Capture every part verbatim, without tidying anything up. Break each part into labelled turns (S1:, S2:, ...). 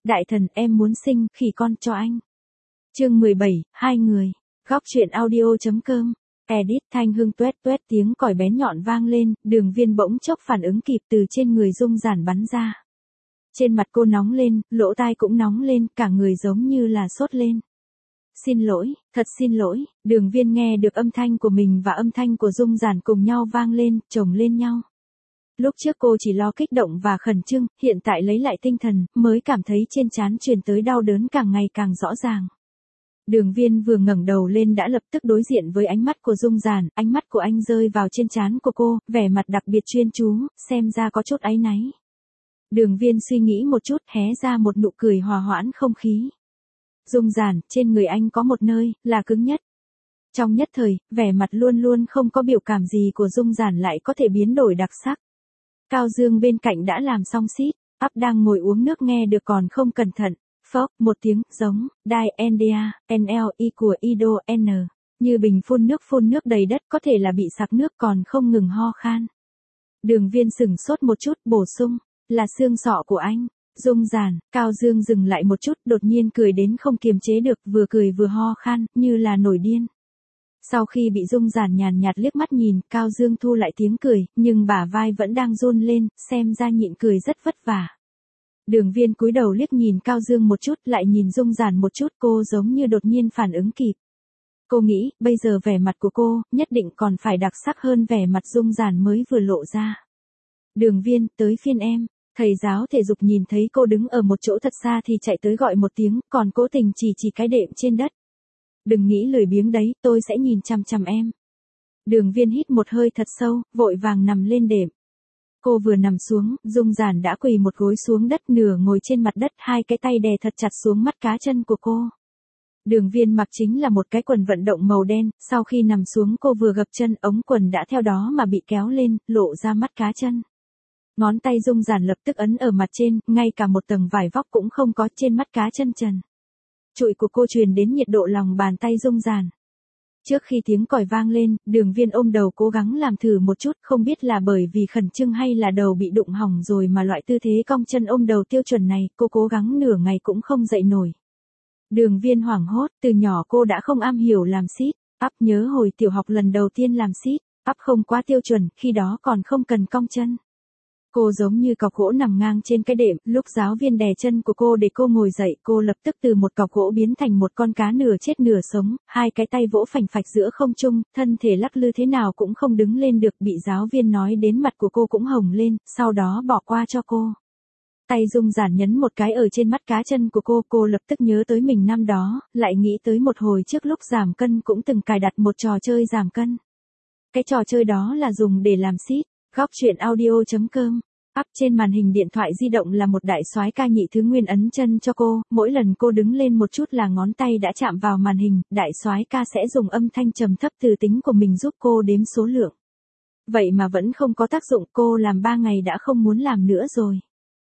S1: Đại thần, em muốn sinh khỉ con cho anh. Chương mười bảy, hai người. Góc truyện audio chấm com. Edit Thanh Hưng tuét tuét tiếng còi bén nhọn vang lên, Đường Viên bỗng chốc phản ứng kịp từ trên người Dung Giản bắn ra. Trên mặt cô nóng lên, lỗ tai cũng nóng lên, cả người giống như là sốt lên. Xin lỗi, thật xin lỗi. Đường Viên nghe được âm thanh của mình và âm thanh của Dung Giản cùng nhau vang lên, chồng lên nhau. Lúc trước cô chỉ lo kích động và khẩn trương, hiện tại lấy lại tinh thần, mới cảm thấy trên trán truyền tới đau đớn càng ngày càng rõ ràng. Đường Viên vừa ngẩng đầu lên đã lập tức đối diện với ánh mắt của Dung Giản, ánh mắt của anh rơi vào trên trán của cô, vẻ mặt đặc biệt chuyên chú, xem ra có chút áy náy. Đường Viên suy nghĩ một chút, hé ra một nụ cười hòa hoãn không khí. Dung Giản, trên người anh có một nơi, là cứng nhất. Trong nhất thời, vẻ mặt luôn luôn không có biểu cảm gì của Dung Giản lại có thể biến đổi đặc sắc. Cao Dương bên cạnh đã làm xong xít, ắp đang ngồi uống nước nghe được còn không cẩn thận. Phốc, một tiếng, giống, đai, endia, nl, y của ido, n. Như bình phun nước phun nước đầy đất có thể là bị sặc nước còn không ngừng ho khan. Đường Viên sửng sốt một chút, bổ sung, là xương sọ của anh. Dung Giản, Cao Dương dừng lại một chút, đột nhiên cười đến không kiềm chế được, vừa cười vừa ho khan, như là nổi điên. Sau khi bị Dung Giản nhàn nhạt liếc mắt nhìn, Cao Dương thu lại tiếng cười, nhưng bả vai vẫn đang run lên, xem ra nhịn cười rất vất vả. Đường Viên cúi đầu liếc nhìn Cao Dương một chút, lại nhìn Dung Giản một chút, cô giống như đột nhiên phản ứng kịp. Cô nghĩ, bây giờ vẻ mặt của cô, nhất định còn phải đặc sắc hơn vẻ mặt Dung Giản mới vừa lộ ra. Đường Viên, tới phiên em. Thầy giáo thể dục nhìn thấy cô đứng ở một chỗ thật xa thì chạy tới gọi một tiếng, còn cố tình chỉ chỉ cái đệm trên đất. Đừng nghĩ lười biếng đấy, tôi sẽ nhìn chằm chằm em. Đường Viên hít một hơi thật sâu, vội vàng nằm lên đệm. Cô vừa nằm xuống, Dung Giản đã quỳ một gối xuống đất, nửa ngồi trên mặt đất, hai cái tay đè thật chặt xuống mắt cá chân của cô. Đường Viên mặc chính là một cái quần vận động màu đen, sau khi nằm xuống cô vừa gập chân, ống quần đã theo đó mà bị kéo lên, lộ ra mắt cá chân. Ngón tay Dung Giản lập tức ấn ở mặt trên, ngay cả một tầng vải vóc cũng không có trên mắt cá chân trần. Trụi của cô truyền đến nhiệt độ lòng bàn tay Dung Giản. Trước khi tiếng còi vang lên, Đường Viên ôm đầu cố gắng làm thử một chút, không biết là bởi vì khẩn trương hay là đầu bị đụng hỏng rồi mà loại tư thế cong chân ôm đầu tiêu chuẩn này, cô cố gắng nửa ngày cũng không dậy nổi. Đường Viên hoảng hốt, từ nhỏ cô đã không am hiểu làm sit up, nhớ hồi tiểu học lần đầu tiên làm sit up không quá tiêu chuẩn, khi đó còn không cần cong chân. Cô giống như cọc gỗ nằm ngang trên cái đệm, lúc giáo viên đè chân của cô để cô ngồi dậy, cô lập tức từ một cọc gỗ biến thành một con cá nửa chết nửa sống, hai cái tay vỗ phành phạch giữa không trung, thân thể lắc lư thế nào cũng không đứng lên được, bị giáo viên nói đến mặt của cô cũng hồng lên, sau đó bỏ qua cho cô. Tay Dung Giản nhấn một cái ở trên mắt cá chân của cô, cô lập tức nhớ tới mình năm đó, lại nghĩ tới một hồi trước lúc giảm cân cũng từng cài đặt một trò chơi giảm cân. Cái trò chơi đó là dùng để làm sit. Góc truyện audio chấm com. Up trên màn hình điện thoại di động là một đại soái ca nhị thứ nguyên ấn chân cho cô, mỗi lần cô đứng lên một chút là ngón tay đã chạm vào màn hình, đại soái ca sẽ dùng âm thanh trầm thấp từ tính của mình giúp cô đếm số lượng. Vậy mà vẫn không có tác dụng, cô làm ba ngày đã không muốn làm nữa rồi.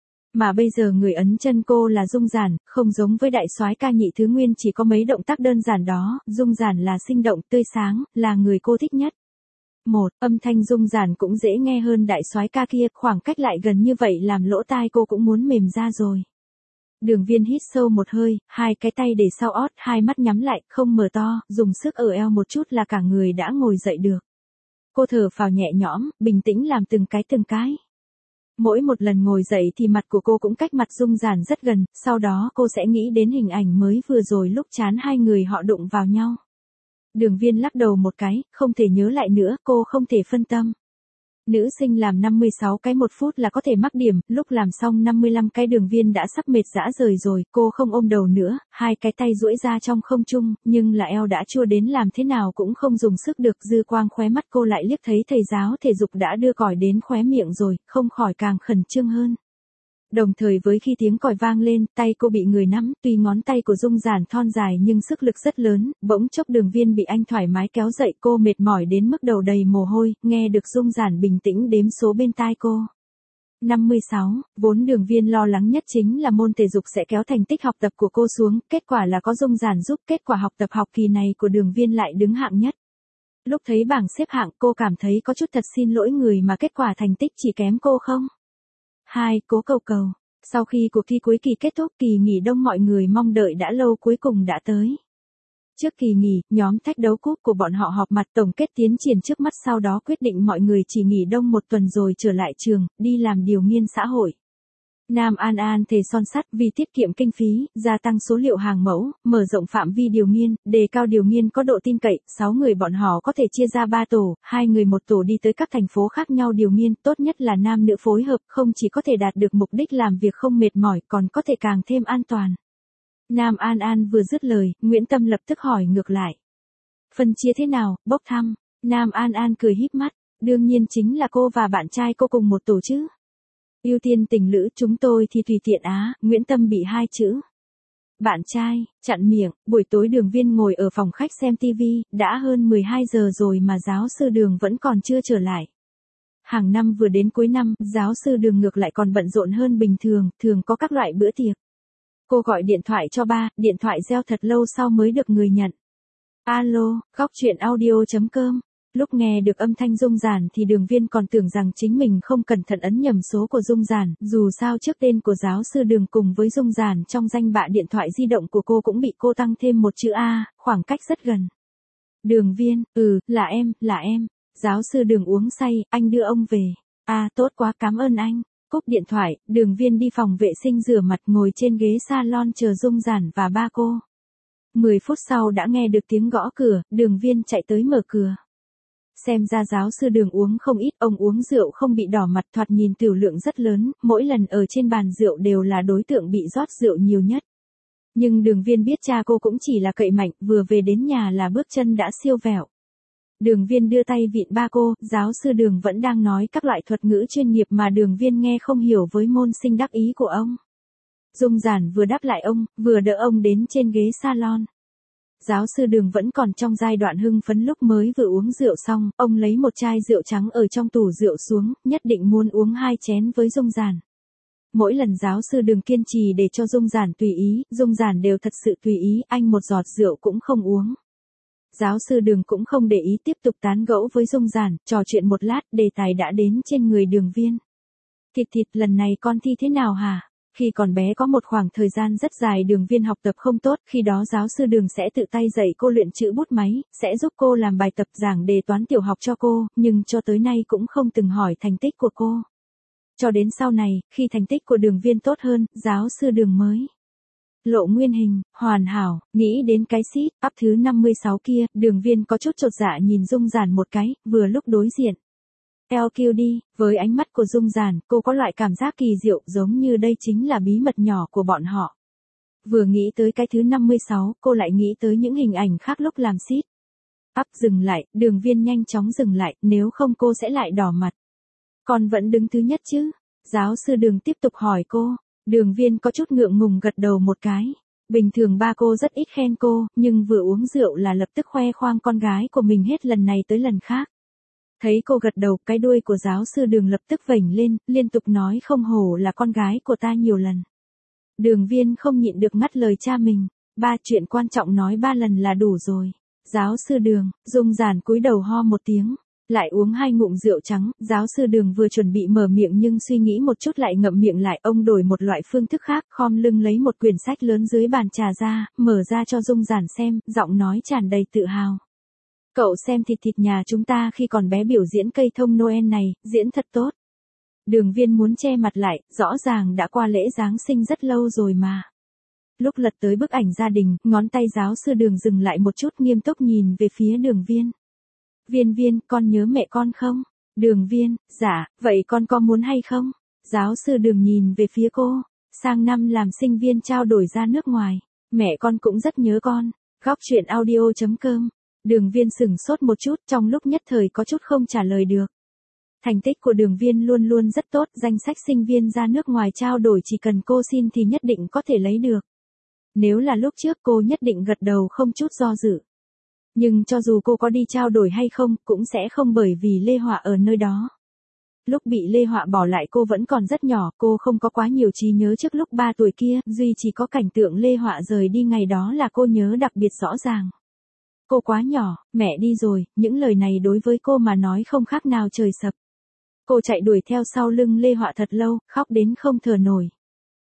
S1: Mà bây giờ người ấn chân cô là Dung Giản, không giống với đại soái ca nhị thứ nguyên chỉ có mấy động tác đơn giản đó, Dung Giản là sinh động tươi sáng, là người cô thích nhất. Một, âm thanh Dung Giản cũng dễ nghe hơn đại soái ca kia, khoảng cách lại gần như vậy làm lỗ tai cô cũng muốn mềm ra rồi. Đường Viên hít sâu một hơi, hai cái tay để sau ót, hai mắt nhắm lại, không mở to, dùng sức ở eo một chút là cả người đã ngồi dậy được. Cô thở phào nhẹ nhõm, bình tĩnh làm từng cái từng cái. Mỗi một lần ngồi dậy thì mặt của cô cũng cách mặt Dung Giản rất gần, sau đó cô sẽ nghĩ đến hình ảnh mới vừa rồi lúc chán hai người họ đụng vào nhau. Đường Viên lắc đầu một cái, không thể nhớ lại nữa, cô không thể phân tâm. Nữ sinh làm năm mươi sáu cái một phút là có thể mắc điểm, lúc làm xong năm mươi lăm cái Đường Viên đã sắp mệt rã rời rồi, cô không ôm đầu nữa, hai cái tay duỗi ra trong không trung, nhưng là eo đã chua đến làm thế nào cũng không dùng sức được, dư quang khóe mắt cô lại liếc thấy thầy giáo thể dục đã đưa còi đến khóe miệng rồi, không khỏi càng khẩn trương hơn. Đồng thời với khi tiếng còi vang lên, tay cô bị người nắm, tuy ngón tay của Dung Giản thon dài nhưng sức lực rất lớn, bỗng chốc Đường Viên bị anh thoải mái kéo dậy, cô mệt mỏi đến mức đầu đầy mồ hôi, nghe được Dung Giản bình tĩnh đếm số bên tai cô. năm mươi sáu, vốn Đường Viên lo lắng nhất chính là môn thể dục sẽ kéo thành tích học tập của cô xuống, kết quả là có Dung Giản giúp, kết quả học tập học kỳ này của Đường Viên lại đứng hạng nhất. Lúc thấy bảng xếp hạng cô cảm thấy có chút thật xin lỗi người mà kết quả thành tích chỉ kém cô không. Hai, cố cầu cầu. Sau khi cuộc thi cuối kỳ kết thúc, kỳ nghỉ đông mọi người mong đợi đã lâu cuối cùng đã tới. Trước kỳ nghỉ, nhóm thách đấu cúp của bọn họ họp mặt tổng kết tiến triển trước mắt, sau đó quyết định mọi người chỉ nghỉ đông một tuần rồi trở lại trường, đi làm điều nghiên xã hội. Nam An An thề son sắt vì tiết kiệm kinh phí, gia tăng số liệu hàng mẫu, mở rộng phạm vi điều nghiên, đề cao điều nghiên có độ tin cậy, sáu người bọn họ có thể chia ra ba tổ, hai người một tổ đi tới các thành phố khác nhau điều nghiên, tốt nhất là nam nữ phối hợp, không chỉ có thể đạt được mục đích làm việc không mệt mỏi, còn có thể càng thêm an toàn. Nam An An vừa dứt lời, Nguyễn Tâm lập tức hỏi ngược lại. Phân chia thế nào, bốc thăm? Nam An An cười híp mắt, đương nhiên chính là cô và bạn trai cô cùng một tổ chứ. Ưu tiên tình lữ, chúng tôi thì tùy tiện á, Nguyễn Tâm bị hai chữ. Bạn trai, chặn miệng, buổi tối Đường Viên ngồi ở phòng khách xem tivi, đã hơn mười hai giờ rồi mà giáo sư Đường vẫn còn chưa trở lại. Hàng năm vừa đến cuối năm, giáo sư Đường ngược lại còn bận rộn hơn bình thường, thường có các loại bữa tiệc. Cô gọi điện thoại cho ba, điện thoại reo thật lâu sau mới được người nhận. Alo, góc chuyện audio chấm com. Lúc nghe được âm thanh Dung Giản thì Đường Viên còn tưởng rằng chính mình không cẩn thận ấn nhầm số của Dung Giản, dù sao trước tên của giáo sư Đường cùng với Dung Giản trong danh bạ điện thoại di động của cô cũng bị cô tăng thêm một chữ A, khoảng cách rất gần. Đường Viên, ừ, là em, là em. Giáo sư Đường uống say, anh đưa ông về. À, tốt quá, cảm ơn anh. Cúp điện thoại, Đường Viên đi phòng vệ sinh rửa mặt, ngồi trên ghế salon chờ Dung Giản và ba cô. Mười phút sau đã nghe được tiếng gõ cửa, Đường Viên chạy tới mở cửa. Xem ra giáo sư Đường uống không ít, ông uống rượu không bị đỏ mặt, thoạt nhìn tiểu lượng rất lớn, mỗi lần ở trên bàn rượu đều là đối tượng bị rót rượu nhiều nhất. Nhưng Đường Viên biết cha cô cũng chỉ là cậy mạnh, vừa về đến nhà là bước chân đã siêu vẹo. Đường Viên đưa tay vịn ba cô, giáo sư Đường vẫn đang nói các loại thuật ngữ chuyên nghiệp mà Đường Viên nghe không hiểu với môn sinh đắc ý của ông. Dung Giản vừa đáp lại ông, vừa đỡ ông đến trên ghế salon. Giáo sư Đường vẫn còn trong giai đoạn hưng phấn lúc mới vừa uống rượu xong, ông lấy một chai rượu trắng ở trong tủ rượu xuống, nhất định muốn uống hai chén với Dung Giản. Mỗi lần giáo sư Đường kiên trì để cho Dung Giản tùy ý, Dung Giản đều thật sự tùy ý, anh một giọt rượu cũng không uống. Giáo sư Đường cũng không để ý, tiếp tục tán gẫu với Dung Giản, trò chuyện một lát, đề tài đã đến trên người Đường Viên. Thịt thịt, lần này con thi thế nào hả? Khi còn bé có một khoảng thời gian rất dài Đường Viên học tập không tốt, khi đó giáo sư Đường sẽ tự tay dạy cô luyện chữ bút máy, sẽ giúp cô làm bài tập giảng đề toán tiểu học cho cô, nhưng cho tới nay cũng không từng hỏi thành tích của cô. Cho đến sau này, khi thành tích của Đường Viên tốt hơn, giáo sư Đường mới lộ nguyên hình, hoàn hảo, nghĩ đến cái seat up thứ năm mươi sáu kia, Đường Viên có chút chột dạ nhìn Dung Giản một cái, vừa lúc đối diện. lờ quy đê, với ánh mắt của Dung Giản, cô có loại cảm giác kỳ diệu, giống như đây chính là bí mật nhỏ của bọn họ. Vừa nghĩ tới cái thứ năm mươi sáu, cô lại nghĩ tới những hình ảnh khác lúc làm sit up. Dừng lại, Đường Viên nhanh chóng dừng lại, nếu không cô sẽ lại đỏ mặt. Con vẫn đứng thứ nhất chứ? Giáo sư Đường tiếp tục hỏi cô. Đường Viên có chút ngượng ngùng gật đầu một cái. Bình thường ba cô rất ít khen cô, nhưng vừa uống rượu là lập tức khoe khoang con gái của mình hết lần này tới lần khác. Thấy cô gật đầu, cái đuôi của giáo sư Đường lập tức vểnh lên, liên tục nói không hổ là con gái của ta nhiều lần. Đường Viên không nhịn được ngắt lời cha mình. Ba, chuyện quan trọng nói ba lần là đủ rồi. Giáo sư Đường, Dung Giản cúi đầu ho một tiếng. Lại uống hai ngụm rượu trắng, giáo sư Đường vừa chuẩn bị mở miệng nhưng suy nghĩ một chút lại ngậm miệng lại, ông đổi một loại phương thức khác, khom lưng lấy một quyển sách lớn dưới bàn trà ra, mở ra cho Dung Giản xem, giọng nói tràn đầy tự hào. Cậu xem thịt thịt nhà chúng ta khi còn bé biểu diễn cây thông Noel này, diễn thật tốt. Đường Viên muốn che mặt lại, rõ ràng đã qua lễ Giáng sinh rất lâu rồi mà. Lúc lật tới bức ảnh gia đình, ngón tay giáo sư Đường dừng lại một chút, nghiêm túc nhìn về phía Đường Viên. Viên Viên, con nhớ mẹ con không? Đường Viên, dạ, vậy con có muốn hay không? Giáo sư Đường nhìn về phía cô. Sang năm làm sinh viên trao đổi ra nước ngoài. Mẹ con cũng rất nhớ con. Góc chuyện audio chấm com. Đường Viên sửng sốt một chút, trong lúc nhất thời có chút không trả lời được. Thành tích của Đường Viên luôn luôn rất tốt, danh sách sinh viên ra nước ngoài trao đổi chỉ cần cô xin thì nhất định có thể lấy được. Nếu là lúc trước cô nhất định gật đầu không chút do dự. Nhưng cho dù cô có đi trao đổi hay không, cũng sẽ không, bởi vì Lê Họa ở nơi đó. Lúc bị Lê Họa bỏ lại cô vẫn còn rất nhỏ, cô không có quá nhiều trí nhớ trước lúc ba tuổi kia, duy chỉ có cảnh tượng Lê Họa rời đi ngày đó là cô nhớ đặc biệt rõ ràng. Cô quá nhỏ, mẹ đi rồi, những lời này đối với cô mà nói không khác nào trời sập. Cô chạy đuổi theo sau lưng Lê Họa thật lâu, khóc đến không thở nổi.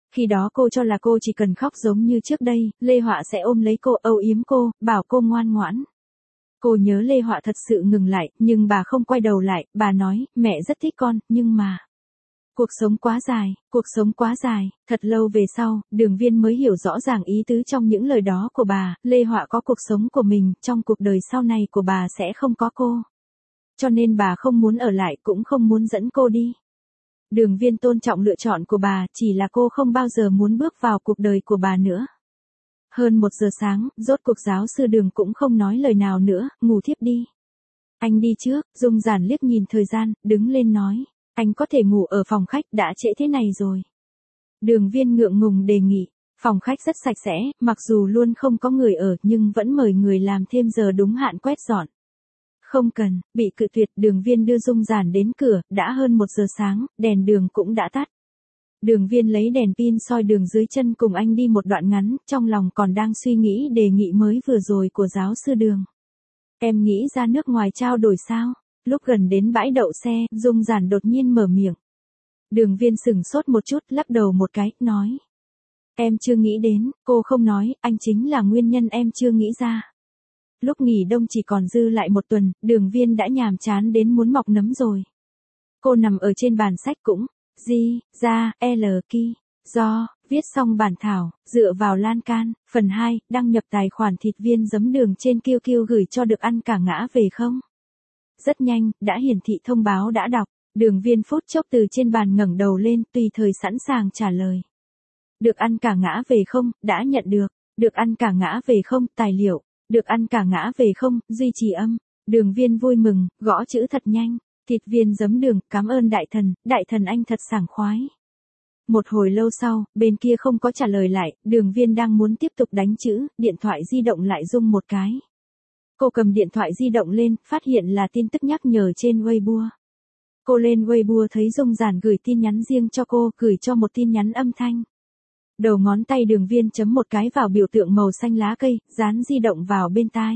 S1: Khi đó cô cho là cô chỉ cần khóc giống như trước đây, Lê Họa sẽ ôm lấy cô, âu yếm cô, bảo cô ngoan ngoãn. Cô nhớ Lê Họa thật sự ngừng lại, nhưng bà không quay đầu lại, bà nói, mẹ rất thích con, nhưng mà... Cuộc sống quá dài, cuộc sống quá dài, thật lâu về sau, Đường Viên mới hiểu rõ ràng ý tứ trong những lời đó của bà, Lê Họa có cuộc sống của mình, trong cuộc đời sau này của bà sẽ không có cô. Cho nên bà không muốn ở lại cũng không muốn dẫn cô đi. Đường Viên tôn trọng lựa chọn của bà, chỉ là cô không bao giờ muốn bước vào cuộc đời của bà nữa. Hơn một giờ sáng, rốt cuộc giáo sư Đường cũng không nói lời nào nữa, ngủ thiếp đi. Anh đi trước, Dung Giản liếc nhìn thời gian, đứng lên nói. Anh có thể ngủ ở phòng khách, đã trễ thế này rồi. Đường Viên ngượng ngùng đề nghị. Phòng khách rất sạch sẽ, mặc dù luôn không có người ở nhưng vẫn mời người làm thêm giờ đúng hạn quét dọn. Không cần, bị cự tuyệt. Đường Viên đưa Dung Giản đến cửa, đã hơn một giờ sáng, đèn đường cũng đã tắt. Đường Viên lấy đèn pin soi đường dưới chân cùng anh đi một đoạn ngắn, trong lòng còn đang suy nghĩ đề nghị mới vừa rồi của giáo sư Đường. Em nghĩ ra nước ngoài trao đổi sao? Lúc gần đến bãi đậu xe, Dung Giản đột nhiên mở miệng. Đường Viên sửng sốt một chút, lắc đầu một cái, nói. Em chưa nghĩ đến, cô không nói, anh chính là nguyên nhân em chưa nghĩ ra. Lúc nghỉ đông chỉ còn dư lại một tuần, Đường Viên đã nhàm chán đến muốn mọc nấm rồi. Cô nằm ở trên bàn sách cũng, Di, ra, L, Ki, do, viết xong bản thảo, dựa vào lan can, phần hai, đăng nhập tài khoản thịt viên giấm đường trên Q Q gửi cho được ăn cả ngã về không? Rất nhanh, đã hiển thị thông báo đã đọc, Đường Viên phút chốc từ trên bàn ngẩng đầu lên, tùy thời sẵn sàng trả lời. Được ăn cả ngã về không, đã nhận được, được ăn cả ngã về không, tài liệu, được ăn cả ngã về không, duy trì âm. Đường Viên vui mừng, gõ chữ thật nhanh, thịt viên giấm đường, cảm ơn đại thần, đại thần anh thật sảng khoái. Một hồi lâu sau, bên kia không có trả lời lại, Đường Viên đang muốn tiếp tục đánh chữ, điện thoại di động lại rung một cái. Cô cầm điện thoại di động lên, phát hiện là tin tức nhắc nhở trên Weibo. Cô lên Weibo thấy Dung Giản gửi tin nhắn riêng cho cô, gửi cho một tin nhắn âm thanh. Đầu ngón tay Đường Viên chấm một cái vào biểu tượng màu xanh lá cây, dán di động vào bên tai.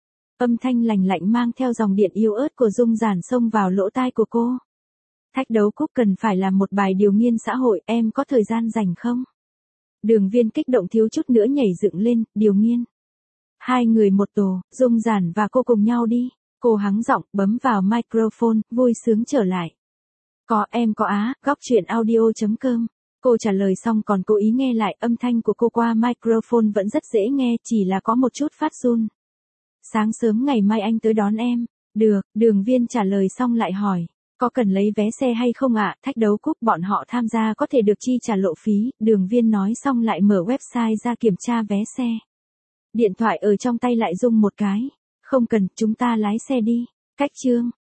S1: Âm thanh lành lạnh mang theo dòng điện yếu ớt của Dung Giản xông vào lỗ tai của cô. Thách đấu cúp cần phải làm một bài điều nghiên xã hội, em có thời gian rảnh không? Đường Viên kích động thiếu chút nữa nhảy dựng lên, điều nghiên. Hai người một tổ, Dung Giản và cô cùng nhau đi. Cô hắng giọng, bấm vào microphone, vui sướng trở lại. Có, em có á, góc chuyện audio chấm com. Cô trả lời xong còn cố ý nghe lại, âm thanh của cô qua microphone vẫn rất dễ nghe, chỉ là có một chút phát run. Sáng sớm ngày mai anh tới đón em. Được, Đường Viên trả lời xong lại hỏi. Có cần lấy vé xe hay không ạ? Thách đấu cúp bọn họ tham gia có thể được chi trả lộ phí. Đường Viên nói xong lại mở website ra kiểm tra vé xe. Điện thoại ở trong tay lại rung một cái. Không cần, chúng ta lái xe đi. Cách chương.